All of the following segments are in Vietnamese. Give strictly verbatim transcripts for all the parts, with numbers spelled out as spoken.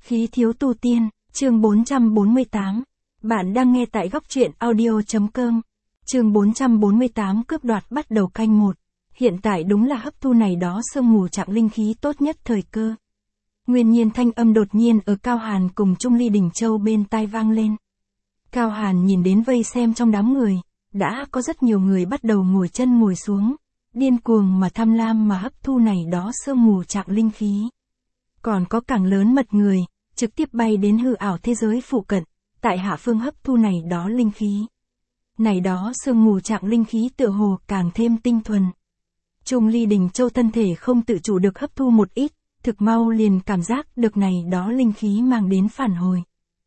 Khí thiếu tu tiên, chương bốn trăm bốn mươi tám. Bạn đang nghe tại góc truyện audio.com. Chương bốn trăm bốn mươi tám cướp đoạt bắt đầu canh một. Hiện tại đúng là hấp thu này đó sương mù trạng linh khí tốt nhất thời cơ. Nguyên nhiên thanh âm đột nhiên ở Cao Hàn cùng Trung Ly Đình Châu bên tai vang lên. Cao Hàn nhìn đến vây xem trong đám người, đã có rất nhiều người bắt đầu ngồi chân ngồi xuống, điên cuồng mà tham lam mà hấp thu này đó sương mù trạng linh khí. Còn có càng lớn mật người, trực tiếp bay đến hư ảo thế giới phụ cận, tại hạ phương hấp thu này đó linh khí. Này đó sương mù trạng linh khí tựa hồ càng thêm tinh thuần. Trung Ly Đình Châu thân thể không tự chủ được hấp thu một ít, thực mau liền cảm giác được này đó linh khí mang đến phản hồi.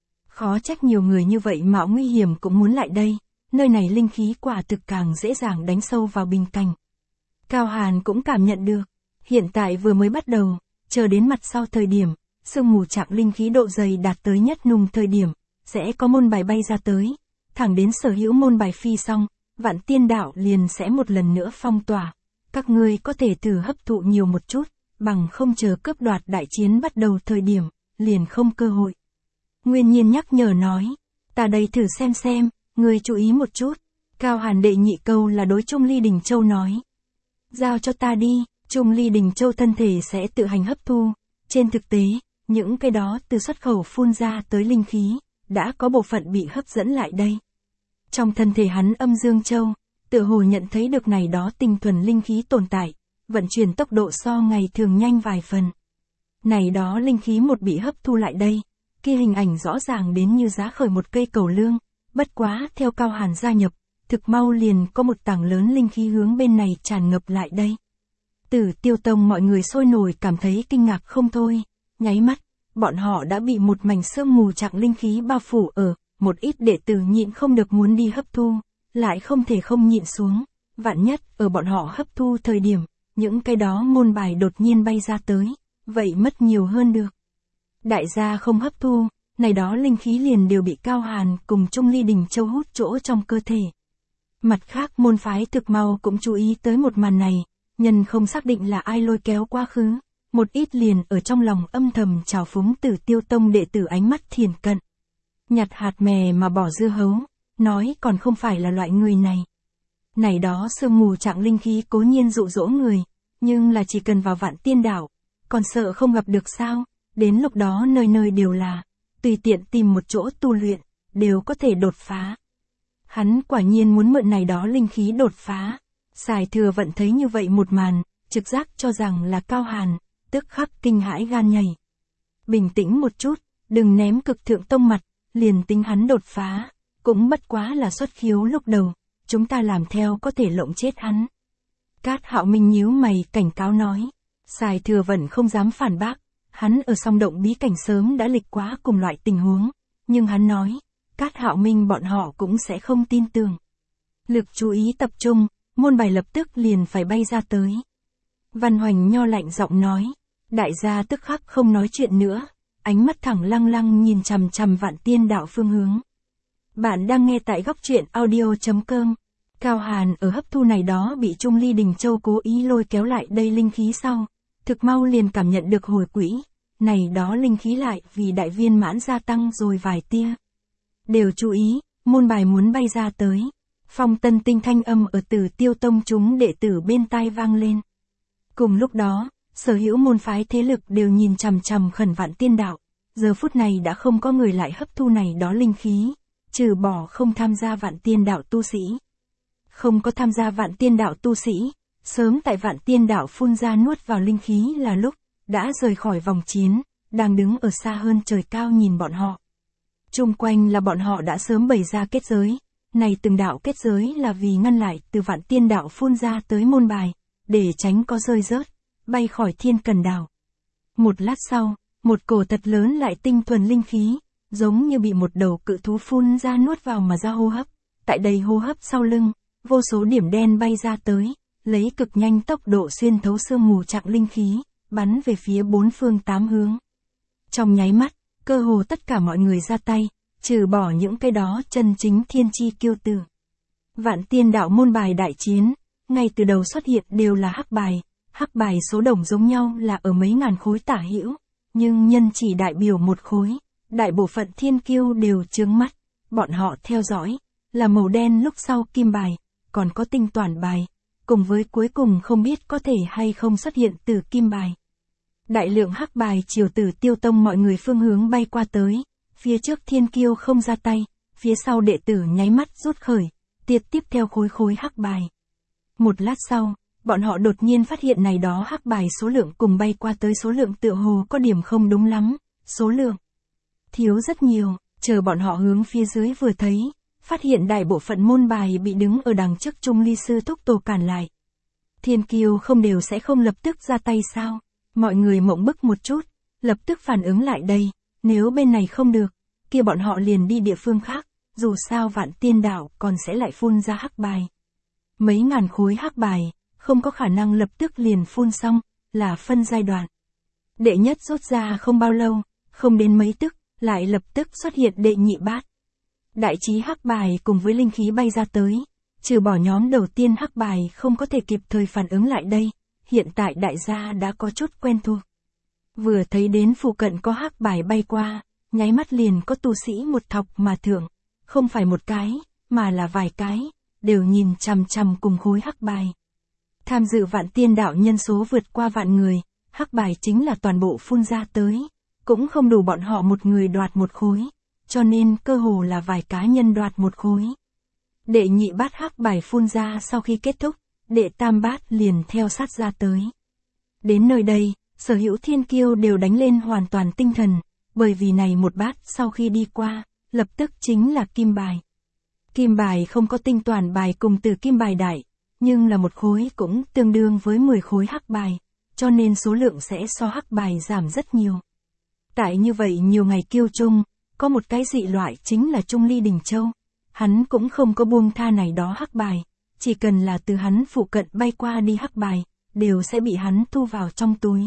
Khó trách nhiều người như vậy mạo nguy hiểm cũng muốn lại đây, nơi này linh khí quả thực càng dễ dàng đánh sâu vào bình cảnh. Cao Hàn cũng cảm nhận được, hiện tại vừa mới bắt đầu, chờ đến mặt sau thời điểm, sương mù trạng linh khí độ dày đạt tới nhất nùng thời điểm, sẽ có môn bài bay ra tới, thẳng đến sở hữu môn bài phi xong, vạn tiên đạo liền sẽ một lần nữa phong tỏa. Các ngươi có thể thử hấp thụ nhiều một chút, bằng không chờ cướp đoạt đại chiến bắt đầu thời điểm, liền không cơ hội. Nguyên nhiên nhắc nhở nói, ta đây thử xem xem, ngươi chú ý một chút. Cao Hàn đệ nhị câu là đối Trung Ly Đình Châu nói. Giao cho ta đi, Trung Ly Đình Châu thân thể sẽ tự hành hấp thu. Trên thực tế, những cái đó từ xuất khẩu phun ra tới linh khí, đã có bộ phận bị hấp dẫn lại đây. Trong thân thể hắn âm dương châu, tựa hồ nhận thấy được này đó tinh thuần linh khí tồn tại, vận chuyển tốc độ so ngày thường nhanh vài phần. Này đó linh khí một bị hấp thu lại đây, kia hình ảnh rõ ràng đến như giá khởi một cây cầu lương, bất quá theo Cao Hàn gia nhập, thực mau liền có một tảng lớn linh khí hướng bên này tràn ngập lại đây. Tử Tiêu Tông mọi người sôi nổi cảm thấy kinh ngạc không thôi, nháy mắt, bọn họ đã bị một mảnh sương mù trạng linh khí bao phủ ở, một ít đệ tử nhịn không được muốn đi hấp thu, lại không thể không nhịn xuống, vạn nhất ở bọn họ hấp thu thời điểm, những cái đó môn bài đột nhiên bay ra tới, vậy mất nhiều hơn được. Đại gia không hấp thu, này đó linh khí liền đều bị Cao Hàn cùng Trung Ly Đình Châu hút chỗ trong cơ thể. Mặt khác môn phái thực mau cũng chú ý tới một màn này, nhân không xác định là ai lôi kéo quá khứ, một ít liền ở trong lòng âm thầm trào phúng Tử Tiêu Tông đệ tử ánh mắt thiền cận. Nhặt hạt mè mà bỏ dưa hấu, nói còn không phải là loại người này. Này đó sương mù trạng linh khí cố nhiên dụ dỗ người, nhưng là chỉ cần vào vạn tiên đảo, còn sợ không gặp được sao, đến lúc đó nơi nơi đều là, tùy tiện tìm một chỗ tu luyện, đều có thể đột phá. Hắn quả nhiên muốn mượn này đó linh khí đột phá. Sài Thừa Vận thấy như vậy một màn, trực giác cho rằng là Cao Hàn, tức khắc kinh hãi gan nhảy. Bình tĩnh một chút, đừng ném Cực Thượng Tông mặt, liền tính hắn đột phá, cũng bất quá là xuất khiếu lúc đầu, chúng ta làm theo có thể lộng chết hắn. Cát Hạo Minh nhíu mày cảnh cáo nói, Sài Thừa Vận không dám phản bác, hắn ở song động bí cảnh sớm đã lịch quá cùng loại tình huống, nhưng hắn nói, Cát Hạo Minh bọn họ cũng sẽ không tin tưởng. Lực chú ý tập trung, môn bài lập tức liền phải bay ra tới. Văn Hoành Nho lạnh giọng nói, đại gia tức khắc không nói chuyện nữa, ánh mắt thẳng lăng lăng nhìn chằm chằm vạn tiên đạo phương hướng. Bạn đang nghe tại góc truyện audio.com. Cao Hàn ở hấp thu này đó bị Trung Ly Đình Châu cố ý lôi kéo lại đây linh khí sau, thực mau liền cảm nhận được hồi quỹ, này đó linh khí lại vì đại viên mãn gia tăng rồi vài tia. Đều chú ý, môn bài muốn bay ra tới. Phong Tân Tinh thanh âm ở Tử Tiêu Tông chúng đệ tử bên tai vang lên. Cùng lúc đó, sở hữu môn phái thế lực đều nhìn chằm chằm khẩn vạn tiên đạo, giờ phút này đã không có người lại hấp thu này đó linh khí, trừ bỏ không tham gia vạn tiên đạo tu sĩ. Không có tham gia vạn tiên đạo tu sĩ, sớm tại vạn tiên đạo phun ra nuốt vào linh khí là lúc, đã rời khỏi vòng chiến, đang đứng ở xa hơn trời cao nhìn bọn họ. Chung quanh là bọn họ đã sớm bày ra kết giới. Này từng đạo kết giới là vì ngăn lại từ vạn tiên đạo phun ra tới môn bài, để tránh có rơi rớt, bay khỏi thiên cần đảo. Một lát sau, một cổ thật lớn lại tinh thuần linh khí, giống như bị một đầu cự thú phun ra nuốt vào mà ra hô hấp. Tại đây hô hấp sau lưng, vô số điểm đen bay ra tới, lấy cực nhanh tốc độ xuyên thấu sương mù trạng linh khí, bắn về phía bốn phương tám hướng. Trong nháy mắt, cơ hồ tất cả mọi người ra tay, trừ bỏ những cái đó chân chính thiên chi kiêu tử. Vạn tiên đạo môn bài đại chiến, ngay từ đầu xuất hiện đều là hắc bài, hắc bài số đồng giống nhau là ở mấy ngàn khối tả hữu, Nhưng nhân chỉ đại biểu một khối, đại bộ phận thiên kiêu đều chướng mắt, bọn họ theo dõi, là màu đen lúc sau kim bài, còn có tinh toản bài, cùng với cuối cùng không biết có thể hay không xuất hiện từ kim bài. Đại lượng hắc bài chiều từ Tiêu Tông mọi người phương hướng bay qua tới, phía trước thiên kiêu không ra tay, phía sau đệ tử nháy mắt rút khởi, tiệt tiếp theo khối khối hắc bài. Một lát sau, bọn họ đột nhiên phát hiện này đó hắc bài số lượng cùng bay qua tới số lượng tựa hồ có điểm không đúng lắm, số lượng thiếu rất nhiều, chờ bọn họ hướng phía dưới vừa thấy, phát hiện đại bộ phận môn bài bị đứng ở đằng trước Trung Ly sư thúc tổ cản lại. Thiên kiêu không đều sẽ không lập tức ra tay sao? Mọi người mộng bức một chút, lập tức phản ứng lại đây, nếu bên này không được, kia bọn họ liền đi địa phương khác, dù sao Vạn Tiên Đạo còn sẽ lại phun ra hắc bài. Mấy ngàn khối hắc bài, không có khả năng lập tức liền phun xong, là phân giai đoạn. Đệ nhất rút ra không bao lâu, không đến mấy tức, lại lập tức xuất hiện đệ nhị bát. Đại trí hắc bài cùng với linh khí bay ra tới, trừ bỏ nhóm đầu tiên hắc bài không có thể kịp thời phản ứng lại đây, hiện tại đại gia đã có chút quen thuộc. Vừa thấy đến phụ cận có hắc bài bay qua, nháy mắt liền có tu sĩ một thọc mà thưởng, không phải một cái, mà là vài cái, đều nhìn chằm chằm cùng khối hắc bài. Tham dự Vạn Tiên Đạo nhân số vượt qua vạn người, hắc bài chính là toàn bộ phun ra tới, cũng không đủ bọn họ một người đoạt một khối, cho nên cơ hồ là vài cá nhân đoạt một khối. Đệ nhị bát hắc bài phun ra sau khi kết thúc, đệ tam bát liền theo sát ra tới. Đến nơi đây, sở hữu thiên kiêu đều đánh lên hoàn toàn tinh thần, bởi vì này một bát sau khi đi qua, lập tức chính là kim bài. Kim bài không có tinh toàn bài cùng từ kim bài đại, nhưng là một khối cũng tương đương với mười khối hắc bài, cho nên số lượng sẽ so hắc bài giảm rất nhiều. Tại như vậy nhiều ngày kiêu chung, có một cái dị loại chính là Trung Ly Đình Châu. Hắn cũng không có buông tha này đó hắc bài, chỉ cần là từ hắn phụ cận bay qua đi hắc bài, đều sẽ bị hắn thu vào trong túi.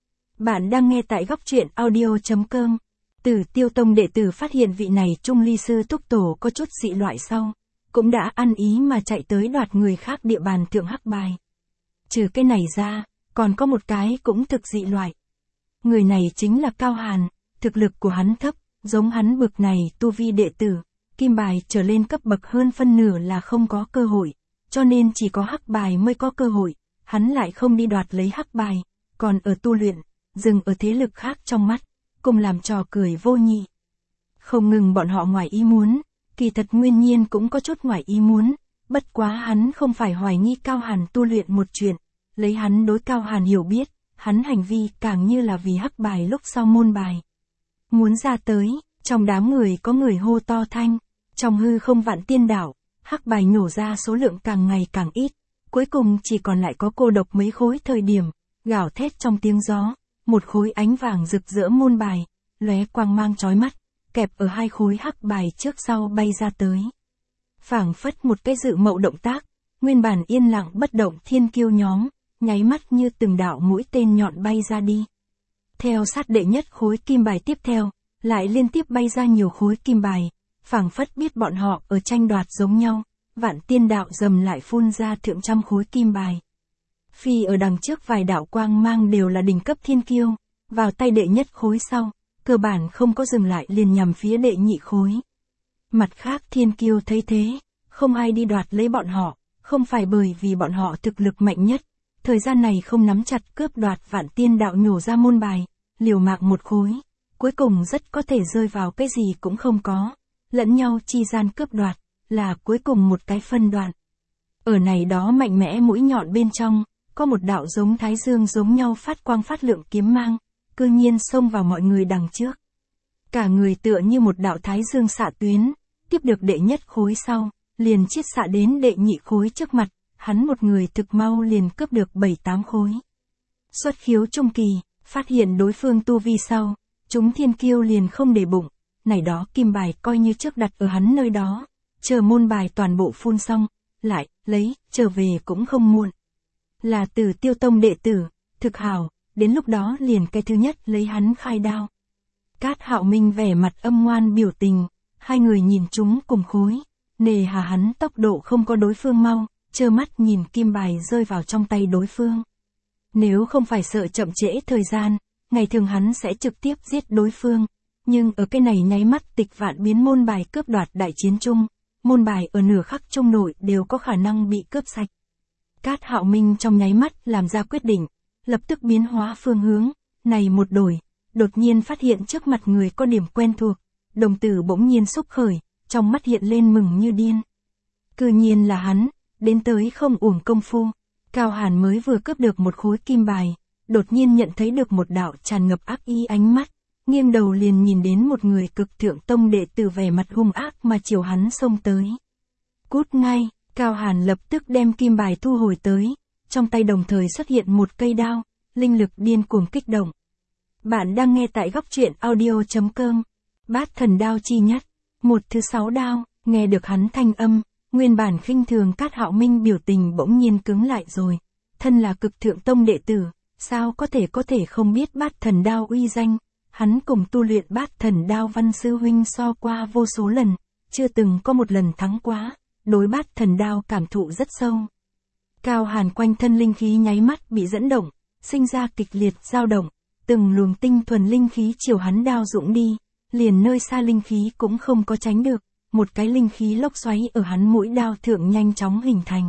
Bạn đang nghe tại góc truyện audio chấm com. Từ Tiêu Tông đệ tử phát hiện vị này Trung Ly sư túc tổ có chút dị loại sau, cũng đã ăn ý mà chạy tới đoạt người khác địa bàn thượng hắc bài. Trừ cái này ra, còn có một cái cũng thực dị loại. Người này chính là Cao Hàn, thực lực của hắn thấp, giống hắn bực này tu vi đệ tử, kim bài trở lên cấp bậc hơn phân nửa là không có cơ hội, cho nên chỉ có hắc bài mới có cơ hội, hắn lại không đi đoạt lấy hắc bài, còn ở tu luyện, dừng ở thế lực khác trong mắt, cùng làm trò cười vô nhị. Không ngừng bọn họ ngoài ý muốn, kỳ thật nguyên nhiên cũng có chút ngoài ý muốn, bất quá hắn không phải hoài nghi Cao Hàn tu luyện một chuyện, lấy hắn đối Cao Hàn hiểu biết, hắn hành vi càng như là vì hắc bài lúc sau môn bài. Muốn ra tới, trong đám người có người hô to thanh, trong hư không Vạn Tiên Đạo, hắc bài nhổ ra số lượng càng ngày càng ít, cuối cùng chỉ còn lại có cô độc mấy khối thời điểm, gào thét trong tiếng gió, một khối ánh vàng rực rỡ môn bài, lóe quang mang chói mắt, kẹp ở hai khối hắc bài trước sau bay ra tới. Phảng phất một cái dự mậu động tác, nguyên bản yên lặng bất động thiên kiêu nhóm, nháy mắt như từng đạo mũi tên nhọn bay ra đi. Theo sát đệ nhất khối kim bài tiếp theo, lại liên tiếp bay ra nhiều khối kim bài, phảng phất biết bọn họ ở tranh đoạt giống nhau, Vạn Tiên Đạo dầm lại phun ra thượng trăm khối kim bài. Phi ở đằng trước vài đạo quang mang đều là đỉnh cấp thiên kiêu, vào tay đệ nhất khối sau, cơ bản không có dừng lại liền nhằm phía đệ nhị khối. Mặt khác thiên kiêu thấy thế, không ai đi đoạt lấy bọn họ, không phải bởi vì bọn họ thực lực mạnh nhất, thời gian này không nắm chặt cướp đoạt Vạn Tiên Đạo nhổ ra môn bài, liều mạng một khối, cuối cùng rất có thể rơi vào cái gì cũng không có, lẫn nhau chi gian cướp đoạt, là cuối cùng một cái phân đoạn. Ở này đó mạnh mẽ mũi nhọn bên trong, có một đạo giống thái dương giống nhau phát quang phát lượng kiếm mang, cư nhiên xông vào mọi người đằng trước. Cả người tựa như một đạo thái dương xạ tuyến, tiếp được đệ nhất khối sau, liền chiết xạ đến đệ nhị khối trước mặt, hắn một người thực mau liền cướp được bảy tám khối. Xuất khiếu trung kỳ, phát hiện đối phương tu vi sau, chúng thiên kiêu liền không để bụng, này đó kim bài coi như trước đặt ở hắn nơi đó, chờ môn bài toàn bộ phun xong, lại, lấy, trở về cũng không muộn. Là từ Tiêu Tông đệ tử, thực hảo, đến lúc đó liền cái thứ nhất lấy hắn khai đao. Cát Hạo Minh vẻ mặt âm ngoan biểu tình, hai người nhìn chúng cùng khối, nề hà hắn tốc độ không có đối phương mau, trơ mắt nhìn kim bài rơi vào trong tay đối phương. Nếu không phải sợ chậm trễ thời gian, ngày thường hắn sẽ trực tiếp giết đối phương. Nhưng ở cái này nháy mắt tịch vạn biến môn bài cướp đoạt đại chiến chung, môn bài ở nửa khắc trung nội đều có khả năng bị cướp sạch. Cát Hạo Minh trong nháy mắt làm ra quyết định, lập tức biến hóa phương hướng, này một đổi, đột nhiên phát hiện trước mặt người có điểm quen thuộc, đồng tử bỗng nhiên xúc khởi, trong mắt hiện lên mừng như điên. Cư nhiên là hắn, đến tới không uổng công phu, Cao Hàn mới vừa cướp được một khối kim bài, đột nhiên nhận thấy được một đạo tràn ngập ác ý ánh mắt, nghiêng đầu liền nhìn đến một người cực thượng tông đệ tử vẻ mặt hung ác mà chiều hắn xông tới. Cút ngay, Cao Hàn lập tức đem kim bài thu hồi tới, trong tay đồng thời xuất hiện một cây đao, linh lực điên cuồng kích động. Bạn đang nghe tại góc truyện audio chấm com, Bát Thần Đao chi nhất, một thứ sáu đao, nghe được hắn thanh âm, nguyên bản khinh thường Cát Hạo Minh biểu tình bỗng nhiên cứng lại rồi, thân là cực thượng tông đệ tử, sao có thể có thể không biết Bát Thần Đao uy danh, hắn cùng tu luyện Bát Thần Đao Văn sư huynh so qua vô số lần, chưa từng có một lần thắng quá, đối Bát Thần Đao cảm thụ rất sâu. Cao Hàn quanh thân linh khí nháy mắt bị dẫn động, sinh ra kịch liệt dao động, từng luồng tinh thuần linh khí chiều hắn đao dũng đi, liền nơi xa linh khí cũng không có tránh được, một cái linh khí lốc xoáy ở hắn mũi đao thượng nhanh chóng hình thành.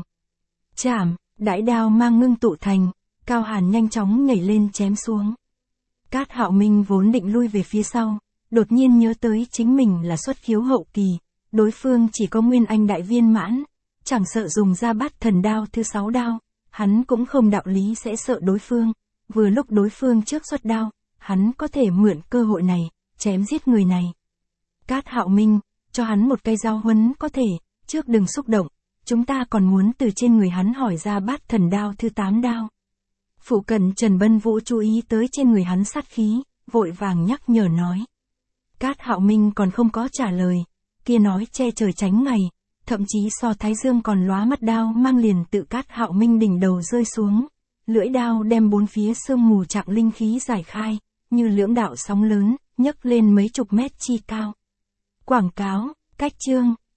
Chảm, đãi đao mang ngưng tụ thành, Cao Hàn nhanh chóng nhảy lên chém xuống. Cát Hạo Minh vốn định lui về phía sau, đột nhiên nhớ tới chính mình là xuất khiếu hậu kỳ, đối phương chỉ có nguyên anh đại viên mãn, chẳng sợ dùng ra Bát Thần Đao thứ sáu đao, hắn cũng không đạo lý sẽ sợ đối phương, vừa lúc đối phương trước xuất đao, hắn có thể mượn cơ hội này, chém giết người này. Cát Hạo Minh, cho hắn một cây dao huấn có thể, trước đừng xúc động, chúng ta còn muốn từ trên người hắn hỏi ra Bát Thần Đao thứ tám đao. Phụ cận Trần Bân Vũ chú ý tới trên người hắn sát khí, vội vàng nhắc nhở nói. Cát Hạo Minh còn không có trả lời, kia nói che trời tránh ngày, thậm chí so thái dương còn lóa mắt đao mang liền tự Cát Hạo Minh đỉnh đầu rơi xuống, lưỡi đao đem bốn phía sương mù trạng linh khí giải khai, như lưỡng đạo sóng lớn, nhấc lên mấy chục mét chi cao. Quảng cáo, cách chương.